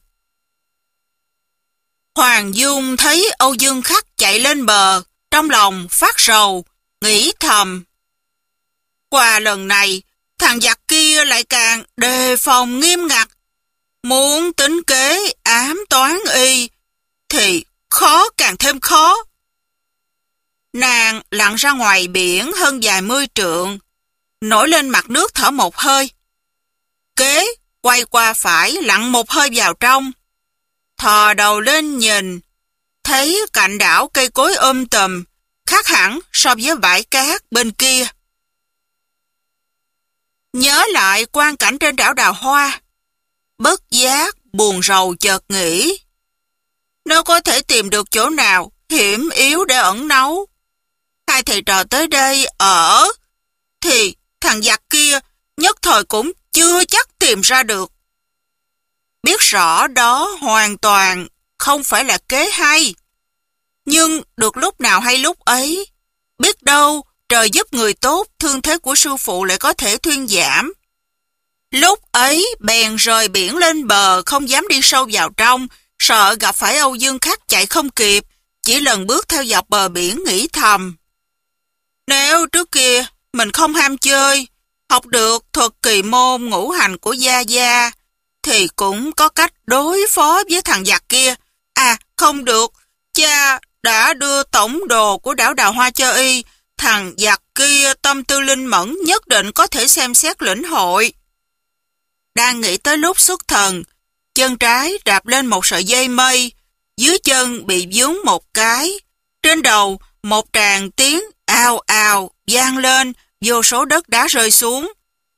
Hoàng Dung thấy Âu Dương Khắc chạy lên bờ, trong lòng phát rầu, nghĩ thầm, qua lần này thằng giặc kia lại càng đề phòng nghiêm ngặt, muốn tính kế ám toán y thì khó càng thêm khó. Nàng lặn ra ngoài biển hơn vài mươi trượng, nổi lên mặt nước thở một hơi, kế quay qua phải lặn một hơi vào trong, thò đầu lên nhìn, thấy cạnh đảo cây cối um tùm, khác hẳn so với bãi cát bên kia. Nhớ lại quang cảnh trên đảo Đào Hoa, bất giác buồn rầu chợt nghĩ, nếu có thể tìm được chỗ nào hiểm yếu để ẩn náu, hai thầy trò tới đây ở, thì thằng giặc kia nhất thời cũng chưa chắc tìm ra được. Biết rõ đó hoàn toàn không phải là kế hay, nhưng được lúc nào hay lúc ấy, biết đâu trời giúp người tốt, thương thế của sư phụ lại có thể thuyên giảm. Lúc ấy bèn rời biển lên bờ, không dám đi sâu vào trong, sợ gặp phải Âu Dương Khắc chạy không kịp, chỉ lần bước theo dọc bờ biển nghĩ thầm, Nếu trước kia mình không ham chơi, học được thuật kỳ môn ngũ hành của Gia Gia, thì cũng có cách đối phó với thằng giặc kia. À, không được, cha đã đưa tổng đồ của đảo Đào Hoa cho y, thằng giặc kia tâm tư linh mẫn nhất định có thể xem xét lĩnh hội. Đang nghĩ tới lúc xuất thần, chân trái đạp lên một sợi dây mây, dưới chân bị vướng một cái, trên đầu một tràng tiếng ào ào vang lên, vô số đất đá rơi xuống.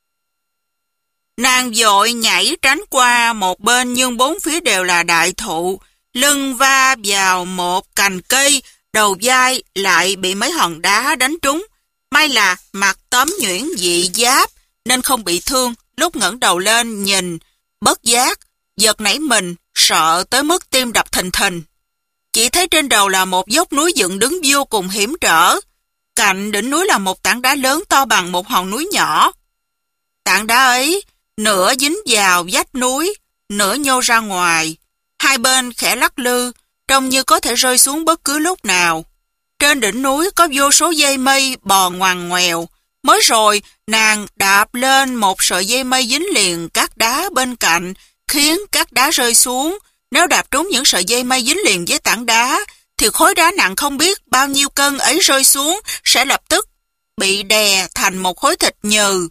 Nàng vội nhảy tránh qua một bên nhưng bốn phía đều là đại thụ, lưng va vào một cành cây, đầu vai lại bị mấy hòn đá đánh trúng. May là mặc tấm nhuyễn dị giáp nên không bị thương. Lúc ngẩng đầu lên nhìn, bất giác, giật nảy mình, sợ tới mức tim đập thình thình. Chỉ thấy trên đầu là một dốc núi dựng đứng vô cùng hiểm trở. Cạnh đỉnh núi là một tảng đá lớn to bằng một hòn núi nhỏ. Tảng đá ấy nửa dính vào vách núi, nửa nhô ra ngoài. Hai bên khẽ lắc lư, trông như có thể rơi xuống bất cứ lúc nào. Trên đỉnh núi có vô số dây mây bò ngoằn ngoèo. Mới rồi, nàng đạp lên một sợi dây mây dính liền các đá bên cạnh, khiến các đá rơi xuống. Nếu đạp trúng những sợi dây mây dính liền với tảng đá, thì khối đá nặng không biết bao nhiêu cân ấy rơi xuống sẽ lập tức bị đè thành một khối thịt nhừ.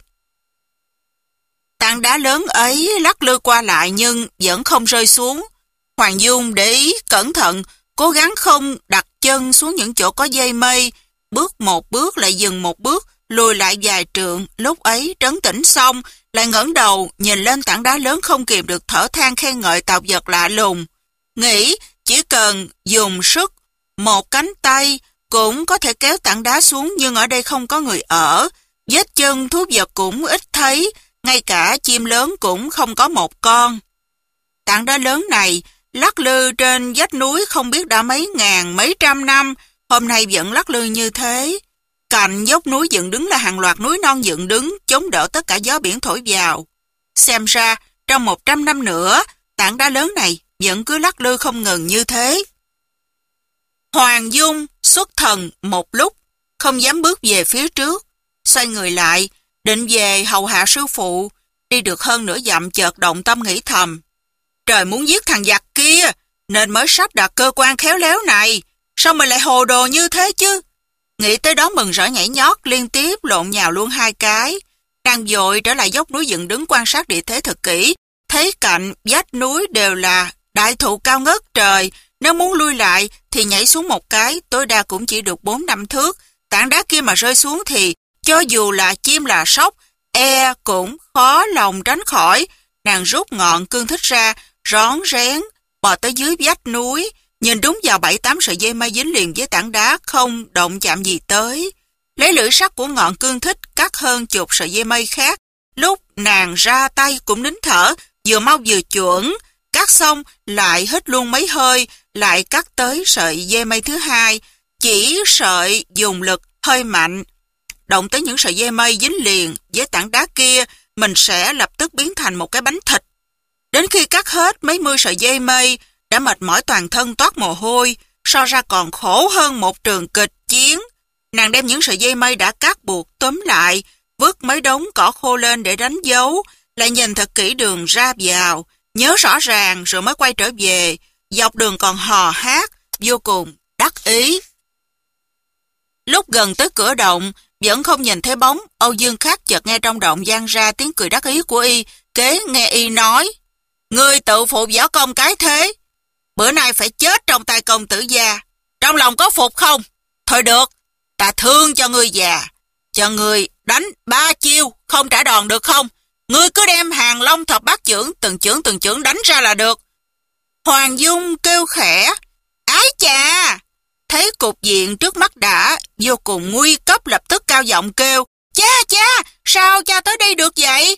Tảng đá lớn ấy lắc lư qua lại nhưng vẫn không rơi xuống. Hoàng Dung để ý cẩn thận, cố gắng không đặt chân xuống những chỗ có dây mây, bước một bước lại dừng một bước, lùi lại vài trượng. Lúc ấy trấn tĩnh xong, lại ngẩng đầu nhìn lên tảng đá lớn, không kìm được thở than khen ngợi tạo vật lạ lùng. Nghĩ chỉ cần dùng sức một cánh tay cũng có thể kéo tảng đá xuống, nhưng ở đây không có người ở, vết chân thú vật cũng ít thấy, ngay cả chim lớn cũng không có một con. Tảng đá lớn này lắc lư trên vách núi không biết đã mấy ngàn mấy trăm năm, hôm nay vẫn lắc lư như thế. Cạnh dốc núi dựng đứng là hàng loạt núi non dựng đứng, chống đỡ tất cả gió biển thổi vào. Xem ra, trong một trăm năm nữa, tảng đá lớn này vẫn cứ lắc lư không ngừng như thế. Hoàng Dung xuất thần một lúc, không dám bước về phía trước. Xoay người lại, định về hầu hạ sư phụ. Đi được hơn nửa dặm chợt động tâm nghĩ thầm. Trời muốn giết thằng giặc kia, nên mới sắp đặt cơ quan khéo léo này. Sao mình lại hồ đồ như thế chứ? Nghĩ tới đó mừng rỡ nhảy nhót liên tiếp lộn nhào luôn hai cái. Đang vội trở lại dốc núi dựng đứng quan sát địa thế thật kỹ. Thấy cạnh vách núi đều là đại thụ cao ngất trời. Nếu muốn lui lại thì nhảy xuống một cái, tối đa cũng chỉ được bốn năm thước. Tảng đá kia mà rơi xuống thì cho dù là chim là sóc, e cũng khó lòng tránh khỏi. Nàng rút ngọn cương thích ra, rón rén bò tới dưới vách núi, nhìn đúng vào bảy tám sợi dây mây dính liền với tảng đá, không động chạm gì tới. Lấy lưỡi sắt của ngọn cương thích cắt hơn chục sợi dây mây khác. Lúc nàng ra tay cũng nín thở, vừa mau vừa chuẩn. Cắt xong lại hít luôn mấy hơi, lại cắt tới sợi dây mây thứ hai. Chỉ sợi dùng lực hơi mạnh, động tới những sợi dây mây dính liền với tảng đá kia, mình sẽ lập tức biến thành một cái bánh thịt. Đến khi cắt hết mấy mươi sợi dây mây, đã mệt mỏi toàn thân toát mồ hôi, so ra còn khổ hơn một trường kịch chiến. Nàng đem những sợi dây mây đã cắt buộc túm lại, vứt mấy đống cỏ khô lên để đánh dấu, lại nhìn thật kỹ đường ra vào, nhớ rõ ràng rồi mới quay trở về. Dọc đường còn hò hát, vô cùng đắc ý. Lúc gần tới cửa động, vẫn không nhìn thấy bóng, Âu Dương Khắc chợt nghe trong động vang ra tiếng cười đắc ý của y, kế nghe y nói: Ngươi tự phụ võ công cái thế, bữa nay phải chết trong tay công tử gia, trong lòng có phục không? Thôi được, ta thương cho ngươi già, cho ngươi đánh ba chiêu không trả đòn được không? Ngươi cứ đem hàng long thập bát chưởng từng chưởng từng chưởng đánh ra là được. Hoàng Dung kêu khẽ: Ái chà! Thấy cục diện trước mắt đã vô cùng nguy cấp, lập tức cao giọng kêu: Cha cha, sao cha tới đây được vậy?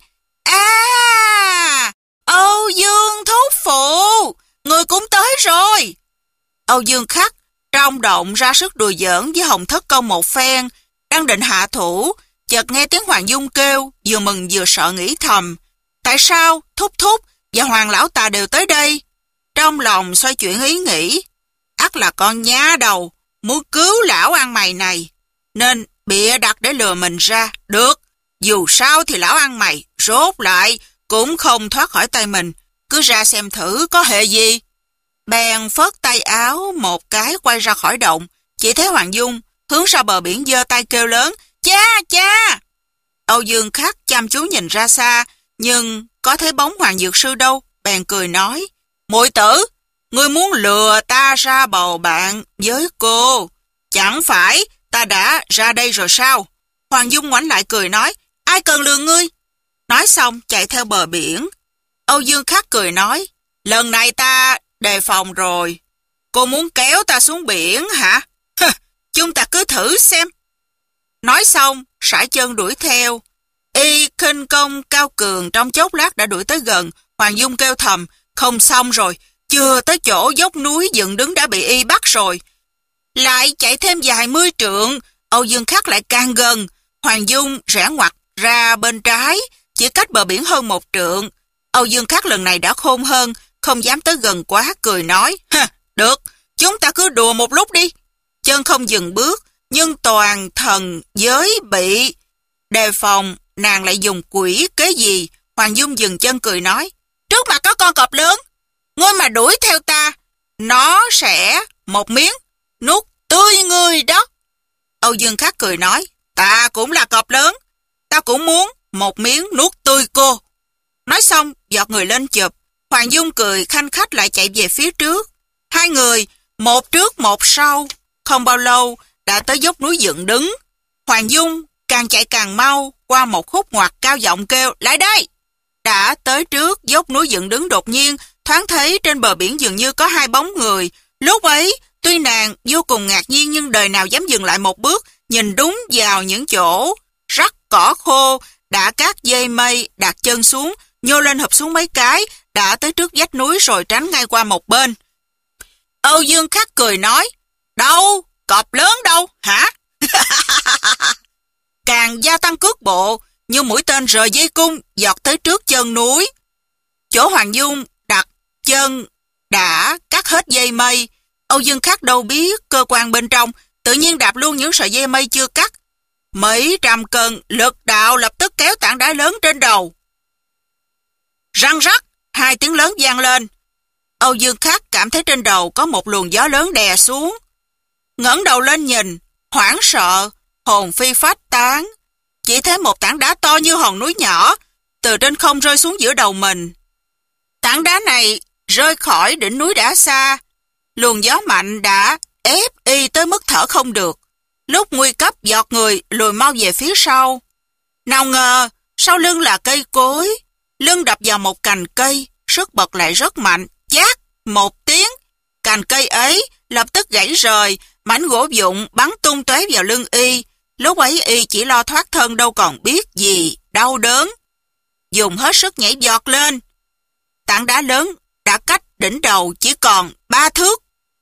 À, Âu Dương thúc phụ, người cũng tới rồi. Âu Dương Khắc trong động ra sức đùa giỡn với Hồng Thất Công một phen, đang định hạ thủ, chợt nghe tiếng Hoàng Dung kêu, vừa mừng vừa sợ nghĩ thầm: Tại sao thúc thúc và Hoàng lão tà đều tới đây? Trong lòng xoay chuyển ý nghĩ, ắt là con nhá đầu muốn cứu lão ăn mày này, nên bịa đặt để lừa mình ra. Được, dù sao thì lão ăn mày, rốt lại, cũng không thoát khỏi tay mình. Cứ ra xem thử có hệ gì. Bèn phớt tay áo một cái quay ra khỏi động. Chỉ thấy Hoàng Dung hướng ra bờ biển giơ tay kêu lớn, cha, cha. Âu Dương Khắc chăm chú nhìn ra xa, nhưng có thấy bóng Hoàng Dược Sư đâu. Bèn cười nói, muội tử, ngươi muốn lừa ta ra bầu bạn với cô. Chẳng phải ta đã ra đây rồi sao? Hoàng Dung ngoảnh lại cười nói, ai cần lừa ngươi? Nói xong chạy theo bờ biển. Âu Dương Khắc cười nói, lần này ta đề phòng rồi. Cô muốn kéo ta xuống biển hả? Hừ, chúng ta cứ thử xem. Nói xong, sải chân đuổi theo. Y khinh công cao cường, trong chốc lát đã đuổi tới gần. Hoàng Dung kêu thầm, không xong rồi, chưa tới chỗ dốc núi dựng đứng đã bị Y bắt rồi. Lại chạy thêm vài mươi trượng, Âu Dương Khắc lại càng gần. Hoàng Dung rẽ ngoặt ra bên trái, chỉ cách bờ biển hơn một trượng. Âu Dương Khắc lần này đã khôn hơn, không dám tới gần quá, cười nói, ha, được, chúng ta cứ đùa một lúc đi. Chân không dừng bước, nhưng toàn thần giới bị đề phòng, nàng lại dùng quỷ kế gì. Hoàng Dung dừng chân cười nói, trước mặt có con cọp lớn, ngươi mà đuổi theo ta, nó sẽ một miếng nuốt tươi ngươi đó. Âu Dương Khắc cười nói, ta cũng là cọp lớn, ta cũng muốn một miếng nuốt tươi cô. Nói xong giọt người lên chụp. Hoàng Dung cười khanh khách lại chạy về phía trước. Hai người một trước một sau, không bao lâu đã tới dốc núi dựng đứng. Hoàng Dung càng chạy càng mau, qua một khúc ngoặt cao giọng kêu, lại đây. Đã tới trước dốc núi dựng đứng, đột nhiên thoáng thấy trên bờ biển dường như có hai bóng người. Lúc ấy tuy nàng vô cùng ngạc nhiên, nhưng đời nào dám dừng lại một bước, nhìn đúng vào những chỗ rắc cỏ khô, đã cát dây mây, đặt chân xuống, nhô lên hụp xuống mấy cái, đã tới trước vách núi rồi tránh ngay qua một bên. Âu Dương Khắc cười nói, đâu, cọp lớn đâu, hả? Càng gia tăng cước bộ, như mũi tên rời dây cung, giọt tới trước chân núi. Chỗ Hoàng Dung đặt chân đã cắt hết dây mây. Âu Dương Khắc đâu biết cơ quan bên trong, tự nhiên đạp luôn những sợi dây mây chưa cắt. Mấy trăm cân lực đạo lập tức kéo tảng đá lớn trên đầu. Răng rắc, hai tiếng lớn vang lên. Âu Dương Khắc cảm thấy trên đầu có một luồng gió lớn đè xuống. Ngẩng đầu lên nhìn, hoảng sợ, hồn phi phách tán. Chỉ thấy một tảng đá to như hòn núi nhỏ, từ trên không rơi xuống giữa đầu mình. Tảng đá này rơi khỏi đỉnh núi đã xa. Luồng gió mạnh đã ép Y tới mức thở không được. Lúc nguy cấp giọt người lùi mau về phía sau. Nào ngờ, sau lưng là cây cối. Lưng đập vào một cành cây, sức bật lại rất mạnh, chát một tiếng. Cành cây ấy lập tức gãy rời, mảnh gỗ vụn bắn tung tóe vào lưng Y. Lúc ấy Y chỉ lo thoát thân, đâu còn biết gì đau đớn. Dùng hết sức nhảy giọt lên. Tảng đá lớn đã cách đỉnh đầu chỉ còn ba thước.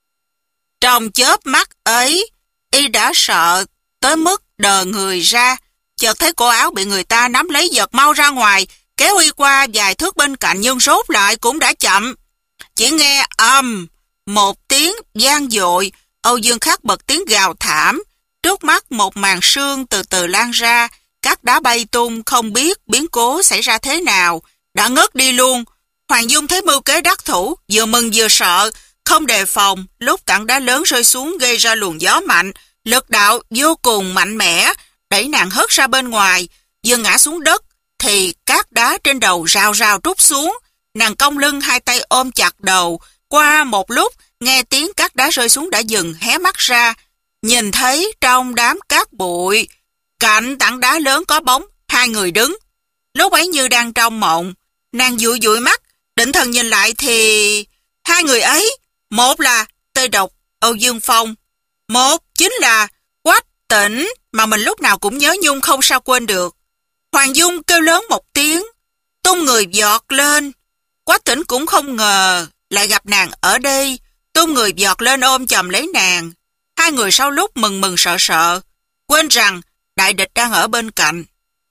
Trong chớp mắt ấy, Y đã sợ tới mức đờ người ra. Chợt thấy cổ áo bị người ta nắm lấy, giật mau ra ngoài, kéo Y qua vài thước bên cạnh, nhưng rốt lại cũng đã chậm. Chỉ nghe ầm một tiếng vang dội, Âu Dương Khắc bật tiếng gào thảm. Trước mắt một màn sương từ từ lan ra, các đá bay tung, không biết biến cố xảy ra thế nào, đã ngất đi luôn. Hoàng Dung thấy mưu kế đắc thủ, vừa mừng vừa sợ, không đề phòng. Lúc tảng đá lớn rơi xuống gây ra luồng gió mạnh, lực đạo vô cùng mạnh mẽ, đẩy nàng hất ra bên ngoài. Vừa ngã xuống đất thì các đá trên đầu rào rào trút xuống. Nàng cong lưng, hai tay ôm chặt đầu. Qua một lúc nghe tiếng các đá rơi xuống đã dừng, hé mắt ra, nhìn thấy trong đám cát bụi cạnh tảng đá lớn có bóng hai người đứng. Lúc ấy như đang trong mộng, nàng dụi dụi mắt, định thần nhìn lại thì hai người ấy, một là Tê Độc Âu Dương Phong, một chính là Quách Tĩnh mà mình lúc nào cũng nhớ nhung không sao quên được. Hoàng Dung kêu lớn một tiếng, tung người vọt lên. Quách Tĩnh cũng không ngờ lại gặp nàng ở đây, tung người vọt lên ôm chầm lấy nàng. Hai người sau lúc mừng mừng sợ sợ, quên rằng đại địch đang ở bên cạnh.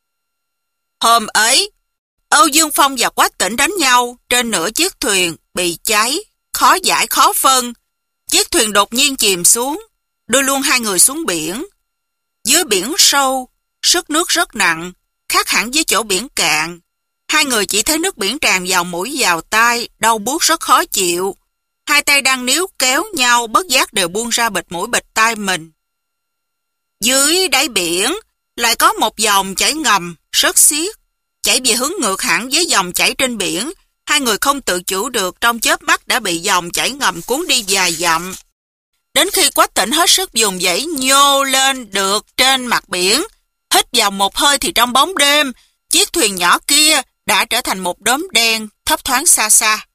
Hôm ấy, Âu Dương Phong và Quách Tĩnh đánh nhau trên nửa chiếc thuyền bị cháy, khó giải khó phân. Chiếc thuyền đột nhiên chìm xuống, đưa luôn hai người xuống biển. Dưới biển sâu, sức nước rất nặng, khác hẳn với chỗ biển cạn. Hai người chỉ thấy nước biển tràn vào mũi vào tai, đau buốt rất khó chịu. Hai tay đang níu kéo nhau, bất giác đều buông ra bịt mũi bịt tai mình. Dưới đáy biển, lại có một dòng chảy ngầm, rất xiết, chảy về hướng ngược hẳn với dòng chảy trên biển. Hai người không tự chủ được, trong chớp mắt đã bị dòng chảy ngầm cuốn đi vài dặm. Đến khi Quách Tĩnh hết sức dùng dãy nhô lên được trên mặt biển, hít vào một hơi thì trong bóng đêm, chiếc thuyền nhỏ kia đã trở thành một đốm đen thấp thoáng xa xa.